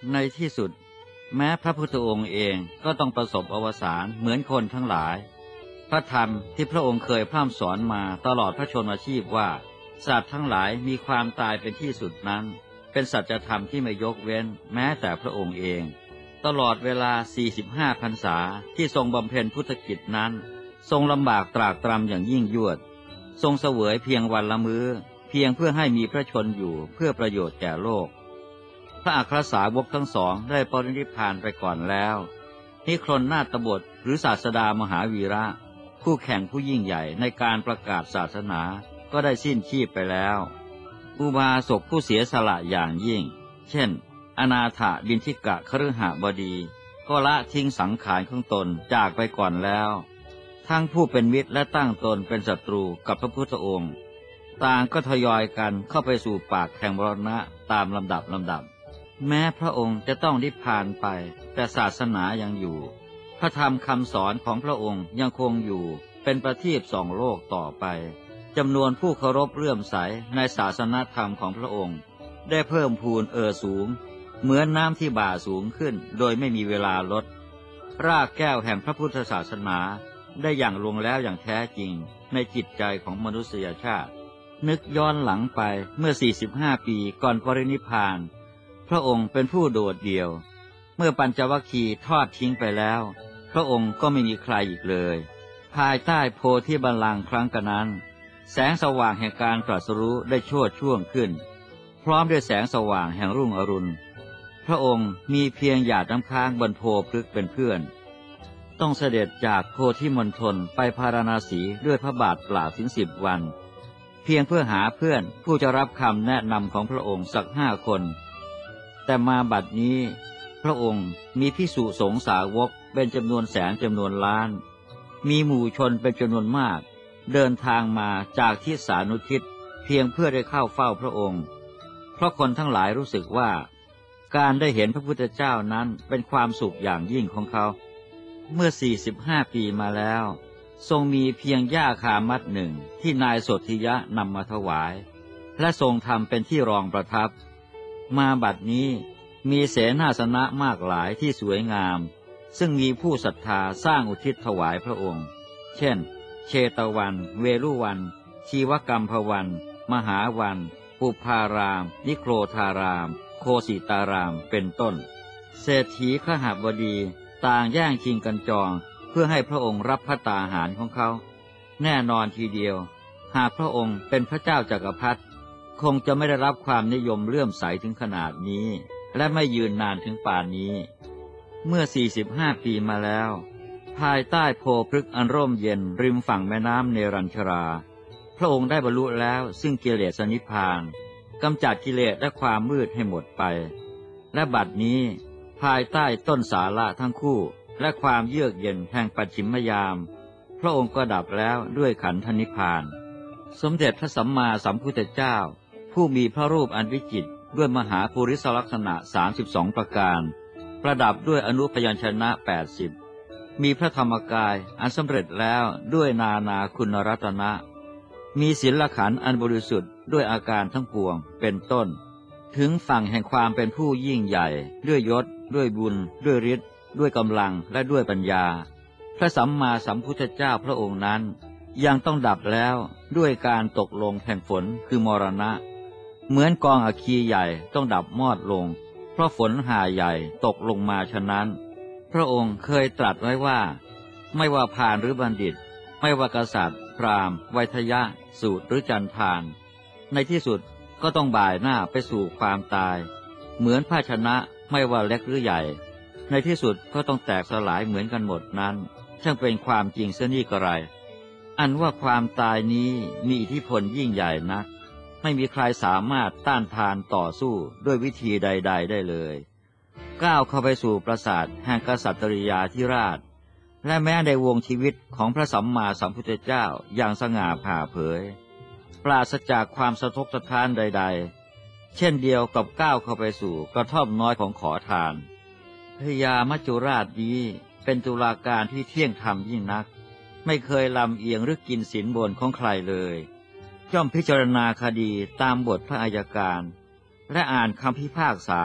ในที่สุดแม้พระพุทธองค์เองก็ต้องประสบอวสานเหมือนคนทั้งหลายพระธรรมที่พระองค์เคยพร่ำสอนมาตลอดพระชนมาชีพว่าสัตว์ทั้งหลายมีความตายเป็นที่สุดนั้นเป็นสัจธรรมที่ไม่ยกเว้นแม้แต่พระองค์เองตลอดเวลา45 พรรษาที่ทรงบำเพ็ญพุทธกิจนั้นทรงลำบากตรากตรำอย่างยิ่งยวดทรงเสวยเพียงวันละมื้อเพียงเพื่อให้มีพระชนอยู่เพื่อประโยชน์แก่โลกพระอัครสาวกทั้งสองได้ปรินิพพานไปก่อนแล้วนิครนนาถบทหรือศาสดามหาวีระคู่แข่งผู้ยิ่งใหญ่ในการประกาศศาสนาก็ได้สิ้นชีพไปแล้วอุบาสกผู้เสียสละอย่างยิ่งเช่นอนาถบิณฑิกะคฤหบดีก็ละทิ้งสังขารของตนจากไปก่อนแล้วทั้งผู้เป็นมิตรและตั้งตนเป็นศัตรูกับพระพุทธองค์ต่างก็ทยอยกันเข้าไปสู่ปากแห่งมรณะตามลำดับแม้พระองค์จะต้องนิพพานไปแต่ศาสนายังอยู่พระธรรมคำสอนของพระองค์ยังคงอยู่เป็นประทีปส่องโลกต่อไปจำนวนผู้เคารพเลื่อมใสในศาสนธรรมของพระองค์ได้เพิ่มพูนสูงเหมือนน้ำที่บ่าสูงขึ้นโดยไม่มีเวลาลดรากแก้วแห่งพระพุทธศาสนาได้อย่างลงแล้วอย่างแท้จริงในจิตใจของมนุษยชาตินึกย้อนหลังไปเมื่อ45 ปีก่อนปรินิพพานพระองค์เป็นผู้โดดเดี่ยวเมื่อปัญจวัคคีย์ทอดทิ้งไปแล้วพระองค์ก็ไม่มีใครอีกเลยภายใต้โพธิบัลลังก์ครั้งนั้นแสงสว่างแห่งการตรัสรู้ได้โชติช่วงขึ้นพร้อมด้วยแสงสว่างแห่งรุ่งอรุณพระองค์มีเพียงหยาดน้ำค้างบนโพพฤกษ์เป็นเพื่อนต้องเสด็จจากโพธิมณฑลไปพาราณสีด้วยพระบาทเปล่าถึง10 วันเพียงเพื่อหาเพื่อนผู้จะรับคำแนะนำของพระองค์สัก5 คนแต่มาบัดนี้พระองค์มีภิกษุสงฆ์สาวกเป็นจำนวนแสนจำนวนล้านมีหมู่ชนเป็นจำนวนมากเดินทางมาจากทิศสานุทิศเพียงเพื่อได้เข้าเฝ้าพระองค์เพราะคนทั้งหลายรู้สึกว่าการได้เห็นพระพุทธเจ้านั้นเป็นความสุขอย่างยิ่งของเขาเมื่อ45 ปีมาแล้วทรงมีเพียงหญ้าคามัดหนึ่งที่นายโสธิยะนำมาถวายและทรงทำเป็นที่รองประทับมาบัดนี้มีเสนาสนะมากหลายที่สวยงามซึ่งมีผู้ศรัทธาสร้างอุทิศถวายพระองค์เช่นเชตวันเวรุวันชีวกัมพวัน มหาวันปุพารามนิโครธารามโคสิตารามเป็นต้นเศรษฐีขหบดีต่างแย่งชิงกันจองเพื่อให้พระองค์รับภัตตาหารของเขาแน่นอนทีเดียวหากพระองค์เป็นพระเจ้าจักรพรรดิคงจะไม่ได้รับความนิยมเลื่อมใสถึงขนาดนี้และไม่ยืนนานถึงป่านนี้เมื่อ45 ปีมาแล้วภายใต้โพพฤกษ์อันร่มเย็นริมฝั่งแม่น้ำเนรัญชราพระองค์ได้บรรลุแล้วซึ่งกิเลสนิพพานกำจัดกิเลสและความมืดให้หมดไปและบัดนี้ภายใต้ต้นสาระทั้งคู่และความเยือกเย็นแห่งปัจฉิมยามพระองค์ก็ดับแล้วด้วยขันธนิพพานสมเด็จพระสัมมาสัมพุทธเจ้าผู้มีพระรูปอันวิจิตรด้วยมหาภูริสลักษณะ32 ประการประดับด้วยอนุพยัญชนะ80มีพระธรรมกายอันสำเร็จแล้วด้วยนานาคุณรัตนะมีศีลขันธ์อันบริสุทธิ์ด้วยอาการทั้งปวงเป็นต้นถึงฝั่งแห่งความเป็นผู้ยิ่งใหญ่ด้วยยศด้วยบุญด้วยฤทธิ์ด้วยกำลังและด้วยปัญญาพระสัมมาสัมพุทธเจ้าพระองค์นั้นยังต้องดับแล้วด้วยการตกลงแห่งฝนคือมรณะเหมือนกองอัคคีใหญ่ต้องดับมอดลงเพราะฝนหาใหญ่ตกลงมาฉะนั้นพระองค์เคยตรัสไว้ว่าไม่ว่าพาลหรือบัณฑิตไม่ว่ากษัตริย์พราหมณ์ไวยทยะสูตรหรือจันทานในที่สุดก็ต้องบ่ายหน้าไปสู่ความตายเหมือนภาชนะไม่ว่าเล็กหรือใหญ่ในที่สุดก็ต้องแตกสลายเหมือนกันหมดนั้นช่างเป็นความจริงเสียนี่กระไรอันว่าความตายนี้มีอิทธิพลยิ่งใหญ่นักไม่มีใครสามารถต้านทานต่อสู้ด้วยวิธีใดๆได้เลยก้าวเข้าไปสู่ปราสาทแห่งกษัตริยาธิราชและแม้ในวงชีวิตของพระสัมมาสัมพุทธเจ้าอย่างสง่าผ่าเผยปราศจากความสะทกสะท้านใดๆเช่นเดียวกับก้าวเข้าไปสู่กระท่อมน้อยของขอทานพญามัจจุราชนี้เป็นตุลาการที่เที่ยงธรรมยิ่งนักไม่เคยลำเอียงหรือกินสินบนของใครเลยย่อมพิจารณาคดีตามบทพระอัยการและอ่านคำพิพากษา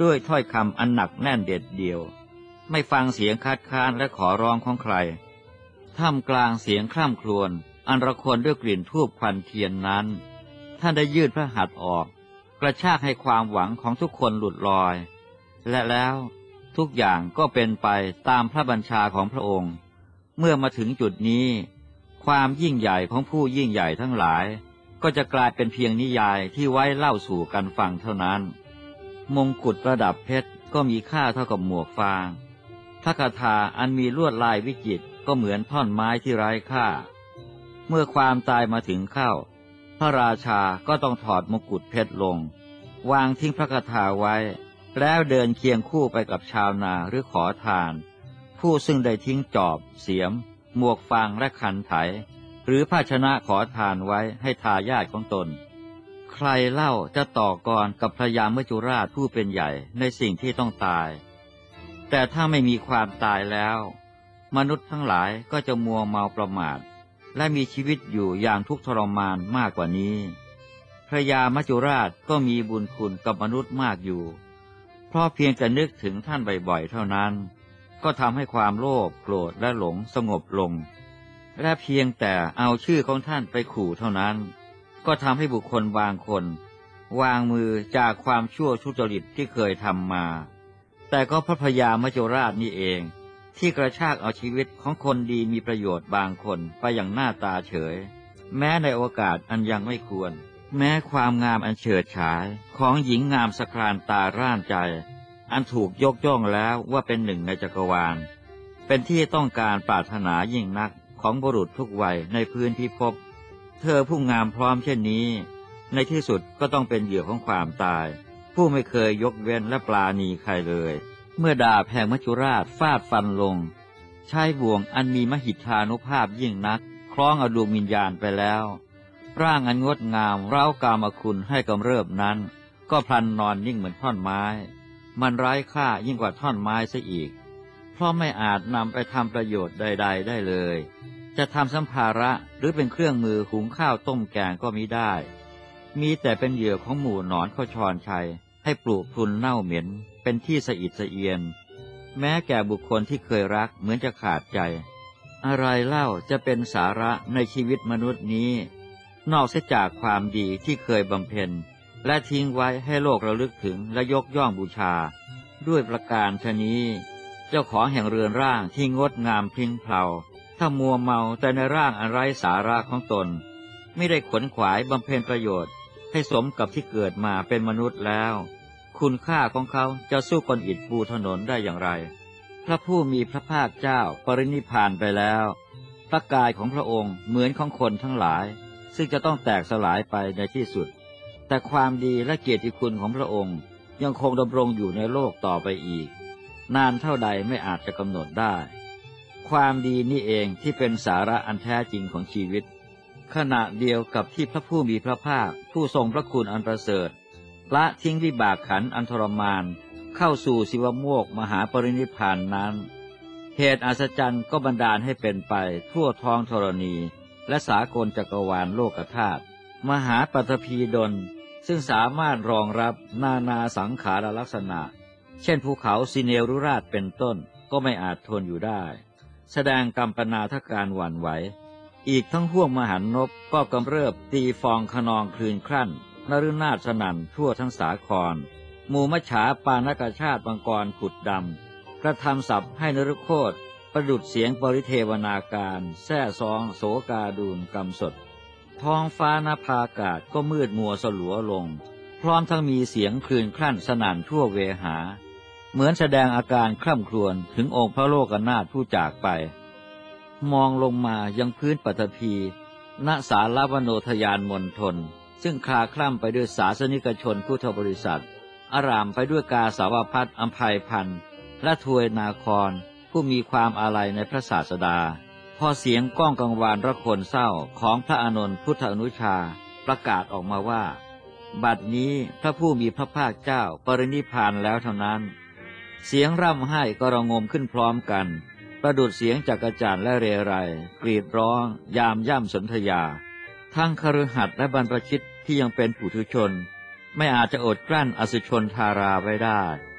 ด้วยถ้อยคำอันหนักแน่นเด็ดเดี่ยวไม่ฟังเสียงคัดค้านและขอร้องของใครท่ามกลางเสียงคร่ำครวญอันระคนด้วยกลิ่นธูปควันเทียนนั้นท่านได้ยื่นพระหัตถ์ออกกระชากให้ความหวังของทุกคนหลุดลอยและแล้วทุกอย่างก็เป็นไปตามพระบัญชาของพระองค์เมื่อมาถึงจุดนี้ความยิ่งใหญ่ของผู้ยิ่งใหญ่ทั้งหลายก็จะกลายเป็นเพียงนิยายที่ไว้เล่าสู่กันฟังเท่านั้นมงกุฎประดับเพชรก็มีค่าเท่ากับหมวกฟางพระคาถาอันมีลวดลายวิจิตรก็เหมือนท่อนไม้ที่ไร้ค่าเมื่อความตายมาถึงเข้าพระราชาก็ต้องถอดมงกุฎเพชรลงวางทิ้งพระคาถาไว้แล้วเดินเคียงคู่ไปกับชาวนาหรือขอทานผู้ซึ่งได้ทิ้งจอบเสียมหมวกฟางและขันไถหรือภาชนะขอทานไว้ให้ทายาทของตนใครเล่าจะต่อกรกับพระยามัจจุราชผู้เป็นใหญ่ในสิ่งที่ต้องตายแต่ถ้าไม่มีความตายแล้วมนุษย์ทั้งหลายก็จะมัวเมาประมาทและมีชีวิตอยู่อย่างทุกข์ทรมานมากกว่านี้พระยามัจจุราชก็มีบุญคุณกับมนุษย์มากอยู่เพราะเพียงแต่นึกถึงท่านบ่อยๆเท่านั้นก็ทำให้ความโลภโกรธและหลงสงบลงและเพียงแต่เอาชื่อของท่านไปขู่เท่านั้นก็ทำให้บุคคลบางคนวางมือจากความชั่วทุจริตที่เคยทำมาแต่ก็พระพยามัจจุราชนี่เองที่กระชากเอาชีวิตของคนดีมีประโยชน์บางคนไปอย่างหน้าตาเฉยแม้ในโอกาสอันยังไม่ควรแม้ความงามอันเฉิดฉายของหญิงงามสะครานตาร่านใจอันถูกยกย่องแล้วว่าเป็นหนึ่งในจักรวาลเป็นที่ต้องการปรารถนายิ่งนักของบุรุษทุกวัยในพื้นพิภพเธอผู้งามพร้อมเช่นนี้ในที่สุดก็ต้องเป็นเหยื่อของความตายผู้ไม่เคยยกเว้นและปราณีใครเลยเมื่อดาบแห่งมัจจุราชฟาดฟันลงใช้บ่วงอันมีมหิทธานุภาพยิ่งนักคล้องเอาดวงวิญญาณไปแล้วร่างอันงดงามเร้ากามคุณให้กำเริบนั้นก็พลันนอนนิ่งเหมือนท่อนไม้มันไร้ค่ายิ่งกว่าท่อนไม้ซะอีกเพราะไม่อาจนำไปทำประโยชน์ใดๆได้เลยจะทำสัมภาระหรือเป็นเครื่องมือหุงข้าวต้มแกงก็มิได้มีแต่เป็นเหยื่อของหมู่หนอนเขาชอนชัยให้ปลูกพรุนเน่าเหม็นเป็นที่สะอิดสะเอียนแม้แก่บุคคลที่เคยรักเหมือนจะขาดใจอะไรเล่าจะเป็นสาระในชีวิตมนุษย์นี้นอกเสียจากความดีที่เคยบำเพ็ญและทิ้งไว้ให้โลกระลึกถึงและยกย่องบูชาด้วยประการชนี้เจ้าของแห่งเรือนร่างที่งดงามพริ้งเพลาถ้ามัวเมาแต่ในร่างอันไร้สาระของตนไม่ได้ขวนขวายบำเพ็ญประโยชน์ให้สมกับที่เกิดมาเป็นมนุษย์แล้วคุณค่าของเขาจะสู้ก้อนอิฐปูถนนได้อย่างไรพระผู้มีพระภาคเจ้าปรินิพพานไปแล้วพระกายของพระองค์เหมือนของคนทั้งหลายซึ่งจะต้องแตกสลายไปในที่สุดแต่ความดีและเกียรติคุณของพระองค์ยังคงดำรงอยู่ในโลกต่อไปอีกนานเท่าใดไม่อาจจะกำหนดได้ความดีนี่เองที่เป็นสาระอันแท้จริงของชีวิตขณะเดียวกับที่พระผู้มีพระภาคผู้ทรงพระคุณอันประเสริฐละทิ้งวิบากขันธ์อันทรมานเข้าสู่ศิวโมกข์มหาปรินิพพานนั้นเหตุอัศจรรย์ก็บันดาลให้เป็นไปทั่วท้องธรณีและสากลจักรวาลโลกธาตุมหาปฐพีดลซึ่งสามารถรองรับนาสังขารลักษณะเช่นภูเขาสิเนรุราชเป็นต้นก็ไม่อาจทนอยู่ได้แสดงกัมปนาทการหวั่นไหวอีกทั้งห้วงมหันนบก็กำเริบตีฟองขนองคลื่นครั่นนฤนาถสนั่นทั่วทั้งสาครหมู่มัจฉาปานกชาติมังกรขุดดำกระทำศัพท์ให้นฤโคตประดุจเสียงปริเทวนาการแซ่ซองโสกาดูลกำสดท้องฟ้านภาอากาศก็มืดมัวสลัวลงพร้อมทั้งมีเสียงคลื่นครั่นสนั่นทั่วเวหาเหมือนแสดงอาการคร่ำครวญถึงองค์พระโลกนาถผู้จากไปมองลงมายังพื้นปฐพีณสาลวโนทยานมณฑลซึ่งคลาคล่ำไปด้วยศาสนิกชนพุทธบริษัทอารามไปด้วยกาสาวพัสอัมไพพันธ์และทวยนาครผู้มีความอาลัยในพระศาสดาพอเสียงก้องกังวานระคนเศร้าของพระอานนท์พุทธอนุชาประกาศออกมาว่าบัดนี้พระผู้มีพระภาคเจ้าปรินิพพานแล้วเท่านั้นเสียงร่ำไห้ก็ระงมขึ้นพร้อมกันประดุจเสียงจักจั่นและเรไรกรีดร้องยามย่ำสนธยาทั้งคฤหัสถ์และบรรพชิตที่ยังเป็นปุถุชนไม่อาจจะอดกลั้นอสุชนทาราไว้ได้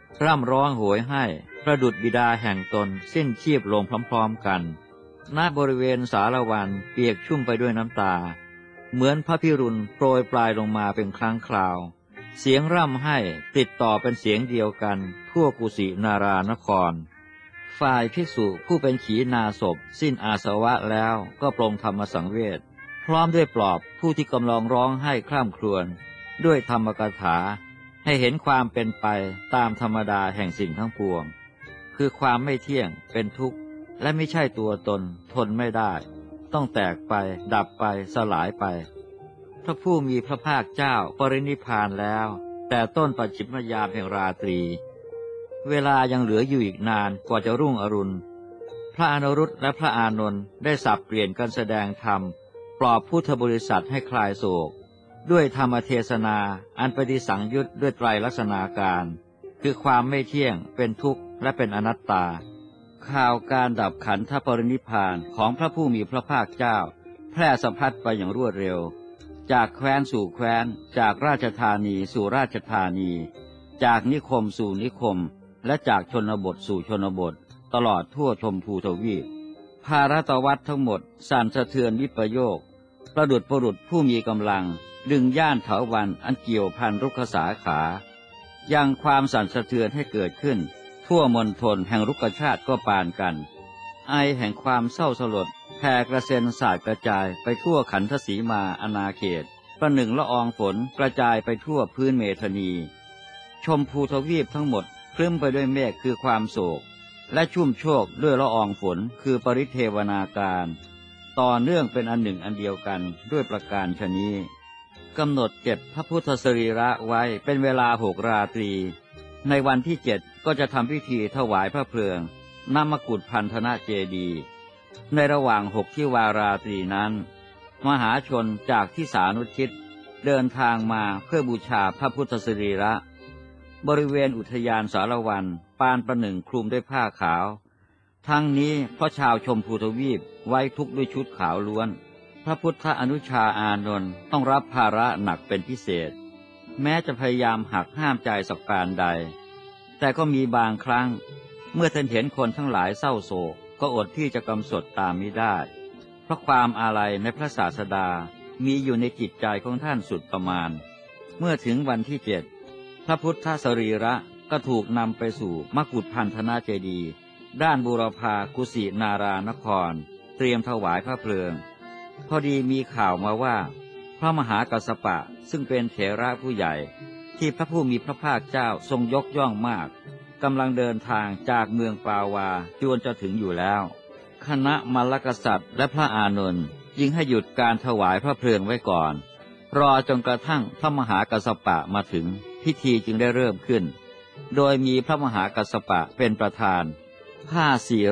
ร่ำร้องโหยให้ประดุจบิดาแห่งตนสิ้นชีพลงพร้อมๆกันณบริเวณสารวันเปียกชุ่มไปด้วยน้ำตาเหมือนพระพิรุณโปรยปลายลงมาเป็นครั้งคราวเสียงร่ำไห้ติดต่อเป็นเสียงเดียวกันทั่วกุสินารานครฝ่ายภิกษุผู้เป็นขีณาสพสิ้นอาสวะแล้วก็ปรงธรรมสังเวชพร้อมด้วยปลอบผู้ที่กำลังร้องไห้คร่ำครวญด้วยธรรมกถาให้เห็นความเป็นไปตามธรรมดาแห่งสิ่งทั้งปวงคือความไม่เที่ยงเป็นทุกข์และไม่ใช่ตัวตนทนไม่ได้ต้องแตกไปดับไปสลายไปพระผู้มีพระภาคเจ้าปรินิพพานแล้วแต่ต้นปัจฉิมยามแห่งราตรีเวลายังเหลืออยู่อีกนานกว่าจะรุ่งอรุณพระอนุรุตและพระอานนท์ได้สับเปลี่ยนกันแสดงธรรมปลอบพุทธบริษัทให้คลายโศกด้วยธรรมเทศนาอันปฏิสังยุตด้วยไตรลักษณาการคือความไม่เที่ยงเป็นทุกข์และเป็นอนัตตาข่าวการดับขันธปรินิพพานของพระผู้มีพระภาคเจ้าแพร่สะพัดไปอย่างรวดเร็วจากแคว้นสู่แคว้นจากราชธานีสู่ราชธานีจากนิคมสู่นิคมและจากชนบทสู่ชนบทตลอดทั่วชมพูทวีปภารตวัฏทั้งหมดสั่นสะเทือนวิปโยคประดุจบุรุษผู้มีกำลังดึงย่านเถาวัลย์อันเกี่ยวพันรุกขสาขายังความสั่นสะเทือนให้เกิดขึ้นทั่วมณฑลแห่งรุกขชาติก็ปานกันไอแห่งความเศร้าสลดแผ่กระเซ็นสาดกระจายไปทั่วขันธสีมาอาณาเขตประหนึ่งละอองฝนกระจายไปทั่วพื้นเมธานีชมพูทวีปทั้งหมดคลึ้มไปด้วยเมฆคือความโศกและชุ่มโชกด้วยละอองฝนคือปริเทวนาการต่อเนื่องเป็นอันหนึ่งอันเดียวกันด้วยประการฉะนี้กำหนดเก็บพระพุทธสรีระไว้เป็นเวลา6 ราตรีในวันที่7ก็จะทำพิธีถวายพระเพลิงณมกุฏพันธนะเจดีย์ในระหว่าง6 ที่วาราตรีนั้นมหาชนจากที่สานุชิตเดินทางมาเพื่อบูชาพระพุทธสรีระบริเวณอุทยานสารวันปานประหนึ่งคลุมด้วยผ้าขาวทั้งนี้เพราะชาวชมพูทวีปไว้ทุกข์ด้วยชุดขาวล้วนพระพุทธอนุชาอานนท์ต้องรับภาระหนักเป็นพิเศษแม้จะพยายามหักห้ามใจสักการใดแต่ก็มีบางครั้งเมื่อท่านเห็นคนทั้งหลายเศร้าโศกก็อดที่จะกำสดตามมิได้เพราะความอาลัยในพระศาสดามีอยู่ในจิตใจของท่านสุดประมาณเมื่อถึงวันที่7พระพุทธสรีระก็ถูกนำไปสู่มกุฏพันธนาเจดีย์ด้านบูรพากุสินารานครเตรียมถวายพระเพลิงพอดีมีข่าวมาว่าพระมหากัสสปะซึ่งเป็นเถระผู้ใหญ่ที่พระผู้มีพระภาคเจ้าทรงยกย่องมากกำลังเดินทางจากเมืองปาวาจวนจะถึงอยู่แล้วคณะมลกษัตริย์และพระอานนท์จึงให้หยุดการถวายพระเพลิงไว้ก่อนรอจนกระทั่งพระมหากัสสปะมาถึงพิธีจึงได้เริ่มขึ้นโดยมีพระมหากัสสปะเป็นประธานผ้า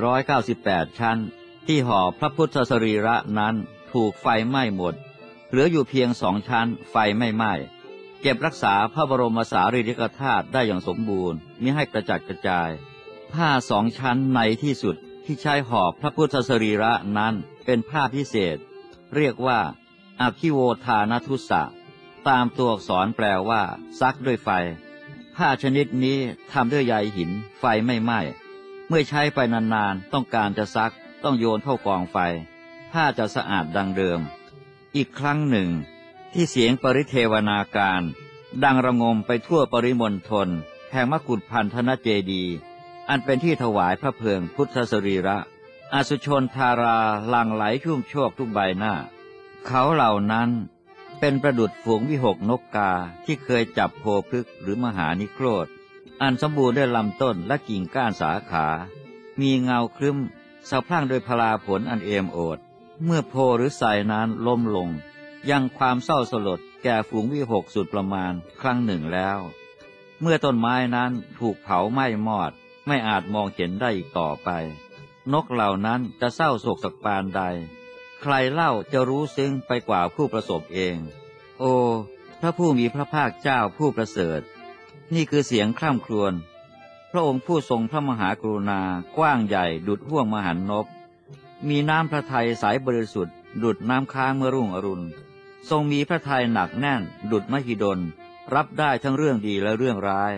498 ชั้นที่ห่อพระพุทธสรีระนั้นถูกไฟไหม้หมดเหลืออยู่เพียง2 ชั้นไฟไม่ไหม้เก็บรักษาพระบรมสารีริกธาตุได้อย่างสมบูรณ์มิให้กระจัดกระจายผ้า2 ชั้นในที่สุดที่ใช้ห่อพระพุทธสรีระนั้นเป็นผ้าพิเศษเรียกว่าอคิโวทานทุสสะตามตัวอักษรแปลว่าซักด้วยไฟผ้าชนิดนี้ทำด้วยใยหินไฟไม่ไหม้เมื่อใช้ไปนานๆต้องการจะซักต้องโยนเข้ากองไฟผ้าจะสะอาดดังเดิมอีกครั้งหนึ่งที่เสียงปริเทวนาการดังระงมไปทั่วปริมณฑลแห่งมกุฏพันธนเจดีย์อันเป็นที่ถวายพระเพลิงพุทธสรีระอสุชนธาราหลั่งไหลชุ่มโชกทุกใบหน้าเขาเหล่านั้นเป็นประดุจฝูงวิหกนกกาที่เคยจับโพพฤกษ์หรือมหานิโครธอันสมบูรณ์ด้วยลำต้นและกิ่งก้านสาขามีเงาครึ้มสะพรั่งด้วยพลาผลอันเอมโอดเมื่อโพหรือไทรนั้นล้มลงยังความเศร้าสลดแก่ฝูงวิหกสุดประมาณครั้งหนึ่งแล้วเมื่อต้นไม้นั้นถูกเผาไหม้มอดไม่อาจมองเห็นได้อีกต่อไปนกเหล่านั้นจะเศร้าโศกสักปานใดใครเล่าจะรู้ซึ้งไปกว่าผู้ประสบเองโอ้พระผู้มีพระภาคเจ้าผู้ประเสริฐนี่คือเสียงคร่ำครวญพระองค์ผู้ทรงพระมหากรุณากว้างใหญ่ดุจห้วงมหันนบมีน้ำพระทัยใสบริสุทธิ์ดุจน้ำค้างเมื่อรุ่งอรุณทรงมีพระทัยหนักแน่นดุจมหิดลรับได้ทั้งเรื่องดีและเรื่องร้าย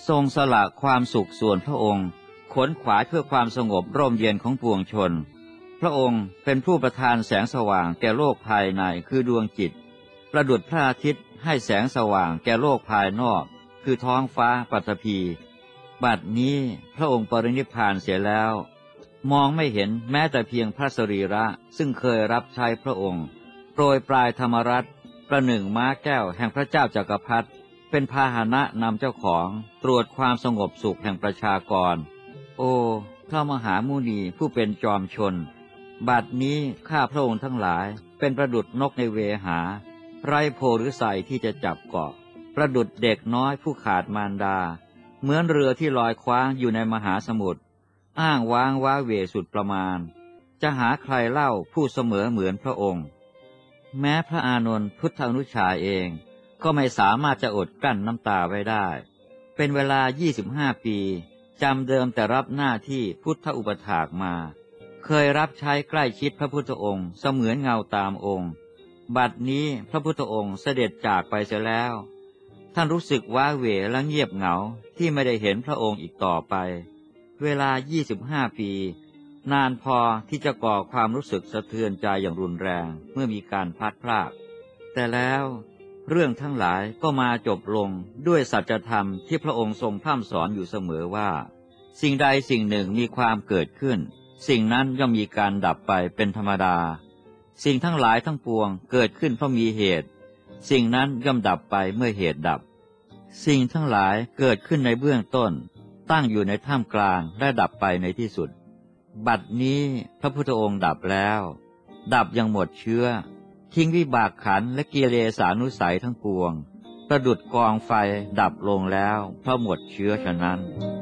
ทรงสละความสุขส่วนพระองค์ขนขวายเพื่อความสงบร่มเย็นของปวงชนพระองค์เป็นผู้ประทานแสงสว่างแก่โลกภายในคือดวงจิตประดุจพระอาทิตย์ให้แสงสว่างแก่โลกภายนอกคือท้องฟ้าปฐพีบัดนี้พระองค์ปรินิพพานเสียแล้วมองไม่เห็นแม้แต่เพียงพระสรีระซึ่งเคยรับใช้พระองค์โปรยปลายธรรมรัตน์ประหนึ่งม้าแก้วแห่งพระเจ้าจักรพรรดิเป็นพาหนะนำเจ้าของตรวจความสงบสุขแห่งประชากรโอ้พระมหามุนีผู้เป็นจอมชนบัดนี้ข้าพระองค์ทั้งหลายเป็นประดุจนกในเวหาไร้โพหรือใสที่จะจับเกาะประดุจเด็กน้อยผู้ขาดมารดาเหมือนเรือที่ลอยคว้างอยู่ในมหาสมุทรอ้างว้างว้าเหวสุดประมาณจะหาใครเล่าผู้เสมอเหมือนพระองค์แม้พระอานนท์พุทธานุชาเองก็ไม่สามารถจะอดกลั้นน้ำตาไว้ได้เป็นเวลา25 ปีจำเดิมแต่รับหน้าที่พุทธอุปถากมาเคยรับใช้ใกล้ชิดพระพุทธองค์เสมือนเงาตามองค์บัดนี้พระพุทธองค์เสด็จจากไปเสียแล้วท่านรู้สึกว้าเหวและเงียบเหงาที่ไม่ได้เห็นพระองค์อีกต่อไปเวลา25 ปีนานพอที่จะก่อความรู้สึกสะเทือนใจอย่างรุนแรงเมื่อมีการพลัดพรากแต่แล้วเรื่องทั้งหลายก็มาจบลงด้วยสัจธรรมที่พระองค์ทรงพร่ำสอนอยู่เสมอว่าสิ่งใดสิ่งหนึ่งมีความเกิดขึ้นสิ่งนั้นย่อมมีการดับไปเป็นธรรมดาสิ่งทั้งหลายทั้งปวงเกิดขึ้นเพราะมีเหตุสิ่งนั้นย่อมดับไปเมื่อเหตุดับสิ่งทั้งหลายเกิดขึ้นในเบื้องต้นตั้งอยู่ในท่ามกลางและดับไปในที่สุดบัดนี้พระพุทธองค์ดับแล้วดับอย่างหมดเชื้อทิ้งวิบากขันธ์และกิเลสานุสัยทั้งปวงประดุจกองไฟดับลงแล้วเพราะหมดเชื้อฉะนั้น